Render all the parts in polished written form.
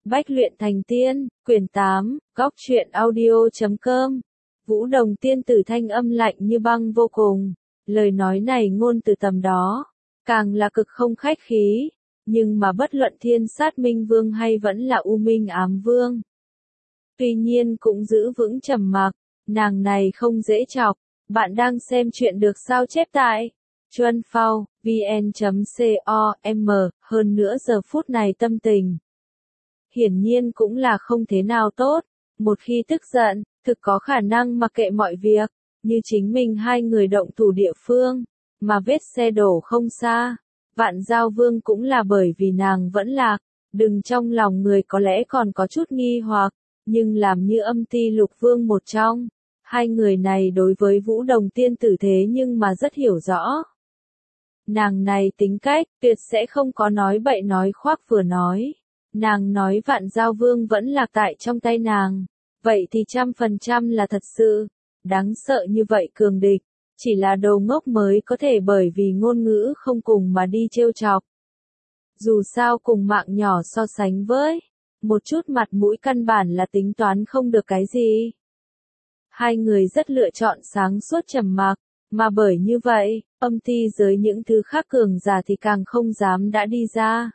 Bách luyện thành tiên, quyển 8, góc truyện audio.com. Vũ Đồng tiên tử thanh âm lạnh như băng vô cùng, lời nói này ngôn từ tầm đó, càng là cực không khách khí, nhưng mà bất luận Thiên Sát Minh Vương hay vẫn là U Minh Ám Vương. Tuy nhiên cũng giữ vững trầm mặc, nàng này không dễ chọc. Bạn đang xem chuyện được sao chép tại Chuan Phao, vn.com, hơn nữa giờ phút này tâm tình hiển nhiên cũng là không thế nào tốt, một khi tức giận, thực có khả năng mặc kệ mọi việc, như chính mình hai người động thủ địa phương, mà vết xe đổ không xa. Vạn Giao Vương cũng là bởi vì nàng vẫn lạc, đừng trong lòng người có lẽ còn có chút nghi hoặc, nhưng làm như Âm Ti Lục Vương một trong, hai người này đối với Vũ Đồng tiên tử thế nhưng mà rất hiểu rõ. Nàng này tính cách, tuyệt sẽ không có nói bậy nói khoác vừa nói. Nàng nói Vạn Giao Vương vẫn lạc tại trong tay nàng, vậy thì 100% là thật sự. Đáng sợ như vậy cường địch, chỉ là đồ ngốc mới có thể bởi vì ngôn ngữ không cùng mà đi trêu chọc. Dù sao cùng mạng nhỏ so sánh với, một chút mặt mũi căn bản là tính toán không được cái gì. Hai người rất lựa chọn sáng suốt trầm mặc, mà bởi như vậy, âm ti giới những thứ khác cường giả thì càng không dám đã đi ra.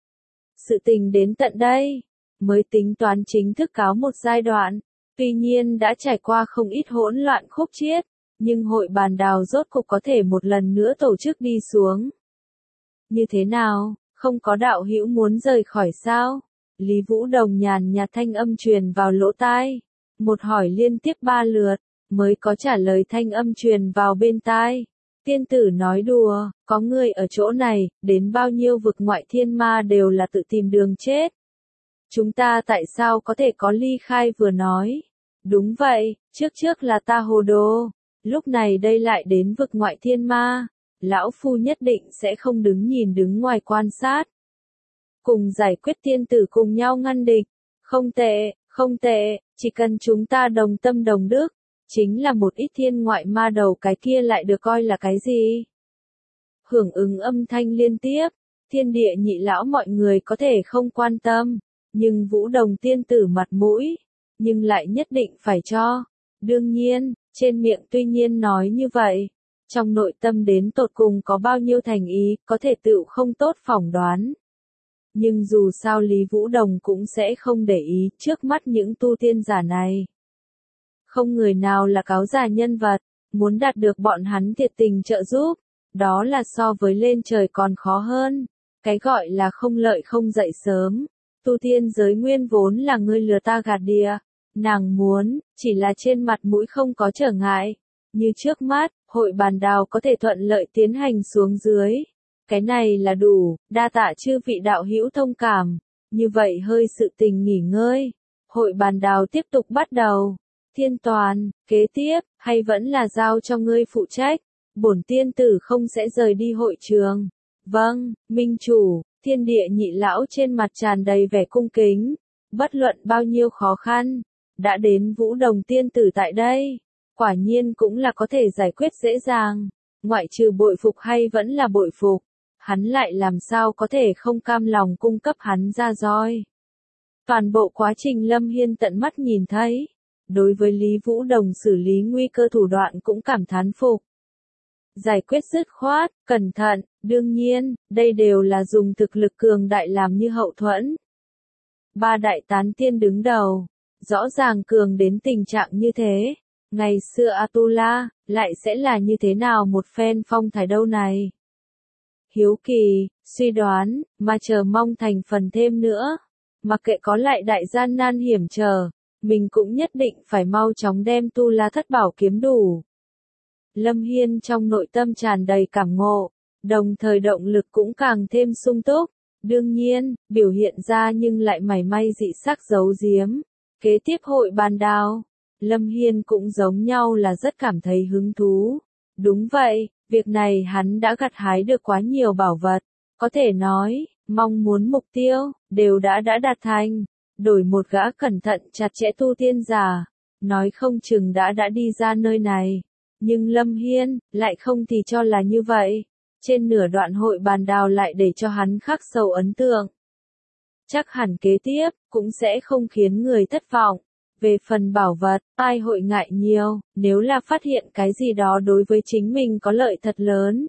Sự tình đến tận đây, mới tính toán chính thức cáo một giai đoạn, tuy nhiên đã trải qua không ít hỗn loạn khúc chiết, nhưng hội bàn đào rốt cục có thể một lần nữa tổ chức đi xuống. Như thế nào, không có đạo hữu muốn rời khỏi sao? Lý Vũ Đồng nhàn nhạt thanh âm truyền vào lỗ tai, một hỏi liên tiếp 3 lượt, mới có trả lời thanh âm truyền vào bên tai. Tiên tử nói đùa, có người ở chỗ này, đến bao nhiêu vực ngoại thiên ma đều là tự tìm đường chết. Chúng ta tại sao có thể có ly khai vừa nói? Đúng vậy, trước là ta hồ đồ, lúc này đây lại đến vực ngoại thiên ma. Lão Phu nhất định sẽ không đứng nhìn đứng ngoài quan sát. Cùng giải quyết tiên tử cùng nhau ngăn địch. Không tệ, chỉ cần chúng ta đồng tâm đồng đức. Chính là một ít thiên ngoại ma đầu cái kia lại được coi là cái gì? Hưởng ứng âm thanh liên tiếp, thiên địa nhị lão mọi người có thể không quan tâm, nhưng Vũ Đồng tiên tử mặt mũi, nhưng lại nhất định phải cho. Đương nhiên, trên miệng tuy nhiên nói như vậy, trong nội tâm đến tột cùng có bao nhiêu thành ý, có thể tự không tốt phỏng đoán. Nhưng dù sao Lý Vũ Đồng cũng sẽ không để ý trước mắt những tu tiên giả này. Không người nào là cáo già nhân vật, muốn đạt được bọn hắn thiệt tình trợ giúp, đó là so với lên trời còn khó hơn. Cái gọi là không lợi không dậy sớm, tu tiên giới nguyên vốn là ngươi lừa ta gạt đìa, nàng muốn, chỉ là trên mặt mũi không có trở ngại. Như trước mắt, hội bàn đào có thể thuận lợi tiến hành xuống dưới. Cái này là đủ, đa tạ chư vị đạo hữu thông cảm, như vậy hơi sự tình nghỉ ngơi. Hội bàn đào tiếp tục bắt đầu. Thiên Toàn, kế tiếp, hay vẫn là giao cho ngươi phụ trách, bổn tiên tử không sẽ rời đi hội trường. Vâng, minh chủ, thiên địa nhị lão trên mặt tràn đầy vẻ cung kính, bất luận bao nhiêu khó khăn, đã đến Vũ Đồng tiên tử tại đây, quả nhiên cũng là có thể giải quyết dễ dàng, ngoại trừ bội phục hay vẫn là bội phục, hắn lại làm sao có thể không cam lòng cung cấp hắn ra roi. Toàn bộ quá trình Lâm Hiên tận mắt nhìn thấy. Đối với Lý Vũ Đồng xử lý nguy cơ thủ đoạn cũng cảm thán phục. Giải quyết dứt khoát, cẩn thận, đương nhiên, đây đều là dùng thực lực cường đại làm như hậu thuẫn. Ba đại tán tiên đứng đầu, rõ ràng cường đến tình trạng như thế. Ngày xưa Atula, lại sẽ là như thế nào một phen phong thái đâu này? Hiếu kỳ, suy đoán, mà chờ mong thành phần thêm nữa. Mặc kệ có lại đại gian nan hiểm trở. Mình cũng nhất định phải mau chóng đem Tu La Thất Bảo kiếm đủ. Lâm Hiên trong nội tâm tràn đầy cảm ngộ, đồng thời động lực cũng càng thêm sung túc. Đương nhiên, biểu hiện ra nhưng lại mảy may dị sắc giấu giếm. Kế tiếp hội bàn đào, Lâm Hiên cũng giống nhau là rất cảm thấy hứng thú. Đúng vậy, việc này hắn đã gặt hái được quá nhiều bảo vật. Có thể nói, mong muốn mục tiêu, đều đã đạt thành. Đổi một gã cẩn thận chặt chẽ tu tiên giả, nói không chừng đã đi ra nơi này. Nhưng Lâm Hiên, lại không thì cho là như vậy. Trên nửa đoạn hội bàn đào lại để cho hắn khắc sâu ấn tượng. chắc hẳn kế tiếp, cũng sẽ không khiến người thất vọng. Về phần bảo vật, ai hội ngại nhiều, nếu là phát hiện cái gì đó đối với chính mình có lợi thật lớn.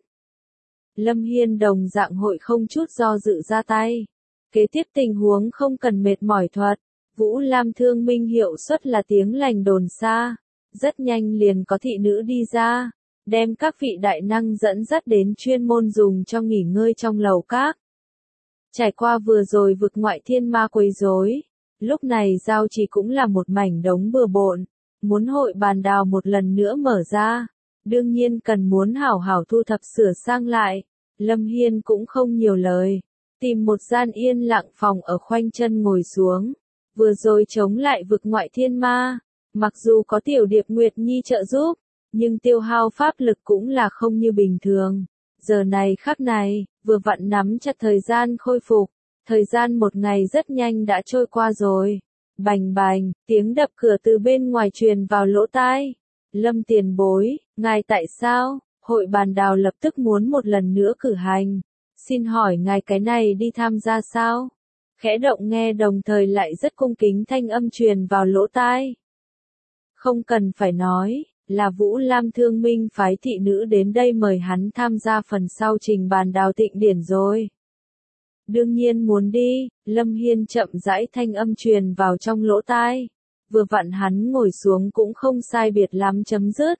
Lâm Hiên đồng dạng hội không chút do dự ra tay. Kế tiếp tình huống không cần mệt mỏi thuật, Vũ Lam Thương Minh hiệu suất là tiếng lành đồn xa. Rất nhanh liền có thị nữ đi ra, đem các vị đại năng dẫn dắt đến chuyên môn dùng cho nghỉ ngơi trong lầu các. Trải qua vừa rồi vực ngoại thiên ma quấy rối, lúc này giao trì cũng là một mảnh đống bừa bộn, muốn hội bàn đào một lần nữa mở ra, đương nhiên cần muốn hảo hảo thu thập sửa sang lại. Lâm Hiên cũng không nhiều lời, tìm một gian yên lặng phòng ở khoanh chân ngồi xuống, vừa rồi chống lại vực ngoại thiên ma, mặc dù có Tiểu Điệp Nguyệt Nhi trợ giúp, nhưng tiêu hao pháp lực cũng là không như bình thường. Giờ này khắc này, vừa vặn nắm chặt thời gian khôi phục, thời gian một ngày rất nhanh đã trôi qua rồi. Bành bành, tiếng đập cửa từ bên ngoài truyền vào lỗ tai. Lâm tiền bối, ngài tại sao? Hội bàn đào lập tức muốn một lần nữa cử hành. Xin hỏi ngài cái này đi tham gia sao? Khẽ động nghe đồng thời lại rất cung kính thanh âm truyền vào lỗ tai. Không cần phải nói, là Vũ Lam Thương Minh phái thị nữ đến đây mời hắn tham gia phần sau trình bàn đào tịnh điển rồi. Đương nhiên muốn đi, Lâm Hiên chậm rãi thanh âm truyền vào trong lỗ tai. Vừa vặn hắn ngồi xuống cũng không sai biệt lắm chấm dứt.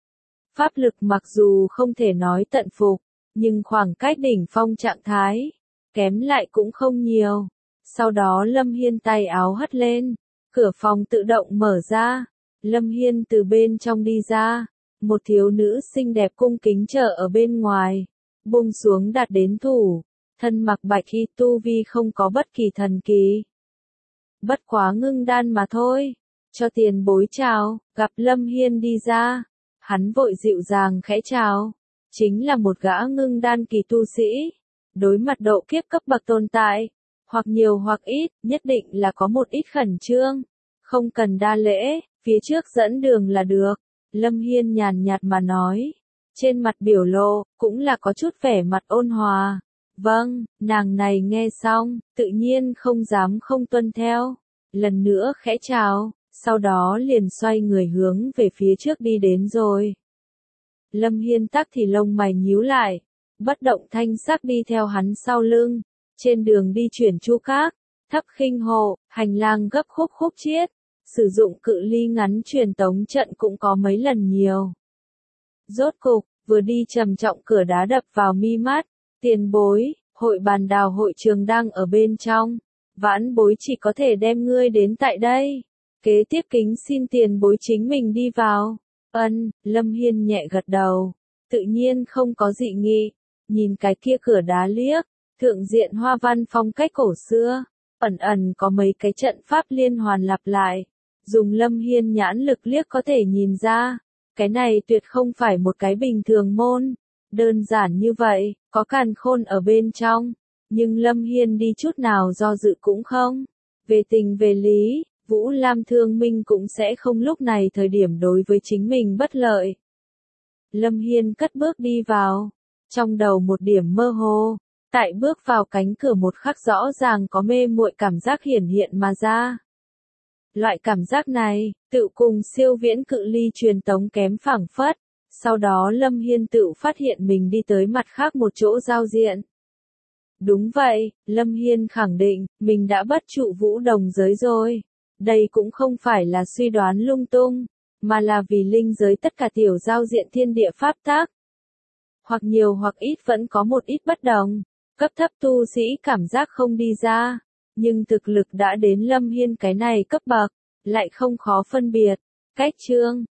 Pháp lực mặc dù không thể nói tận phục, nhưng khoảng cách đỉnh phong trạng thái, kém lại cũng không nhiều. Sau đó Lâm Hiên tay áo hất lên, cửa phòng tự động mở ra. Lâm Hiên từ bên trong đi ra, một thiếu nữ xinh đẹp cung kính chờ ở bên ngoài, buông xuống đặt đến thủ, thân mặc bạch y tu vi không có bất kỳ thần kỳ. Bất quá ngưng đan mà thôi, cho tiền bối chào, gặp Lâm Hiên đi ra, hắn vội dịu dàng khẽ chào, chính là một gã ngưng đan kỳ tu sĩ, đối mặt độ kiếp cấp bậc tồn tại, hoặc nhiều hoặc ít, nhất định là có một ít khẩn trương, không cần đa lễ. Phía trước dẫn đường là được, Lâm Hiên nhàn nhạt mà nói. Trên mặt biểu lộ, cũng là có chút vẻ mặt ôn hòa. Vâng, nàng này nghe xong, tự nhiên không dám không tuân theo. Lần nữa khẽ chào, sau đó liền xoay người hướng về phía trước đi đến rồi. Lâm Hiên tắc thì lông mày nhíu lại, bất động thanh sắc đi theo hắn sau lưng. Trên đường đi chuyển chu các, thấp khinh hộ, hành lang gấp khúc khúc chiết. Sử dụng cự ly ngắn truyền tống trận cũng có mấy lần nhiều. Rốt cục, vừa đi trầm trọng cửa đá đập vào mi mắt, tiền bối, hội bàn đào hội trường đang ở bên trong, vãn bối chỉ có thể đem ngươi đến tại đây. Kế tiếp kính xin tiền bối chính mình đi vào. Lâm Hiên nhẹ gật đầu, tự nhiên không có dị nghị, nhìn cái kia cửa đá liếc, thượng diện hoa văn phong cách cổ xưa, ẩn ẩn có mấy cái trận pháp liên hoàn lặp lại. Dùng Lâm Hiên nhãn lực liếc có thể nhìn ra, cái này tuyệt không phải một cái bình thường môn, đơn giản như vậy, có càn khôn ở bên trong, nhưng Lâm Hiên đi chút nào do dự cũng không. Về tình về lý, Vũ Lam Thương Minh cũng sẽ không lúc này thời điểm đối với chính mình bất lợi. Lâm Hiên cất bước đi vào, trong đầu một điểm mơ hồ, tại bước vào cánh cửa một khắc rõ ràng có mê muội cảm giác hiển hiện mà ra. Loại cảm giác này, tự cùng siêu viễn cự ly truyền tống kém phảng phất, sau đó Lâm Hiên tự phát hiện mình đi tới mặt khác một chỗ giao diện. Đúng vậy, Lâm Hiên khẳng định, mình đã bất trụ vũ đồng giới rồi. Đây cũng không phải là suy đoán lung tung, mà là vì linh giới tất cả tiểu giao diện thiên địa pháp tác. Hoặc nhiều hoặc ít vẫn có một ít bất đồng, cấp thấp tu sĩ cảm giác không đi ra. Nhưng thực lực đã đến Lâm Hiên cái này cấp bậc, lại không khó phân biệt. Cách chương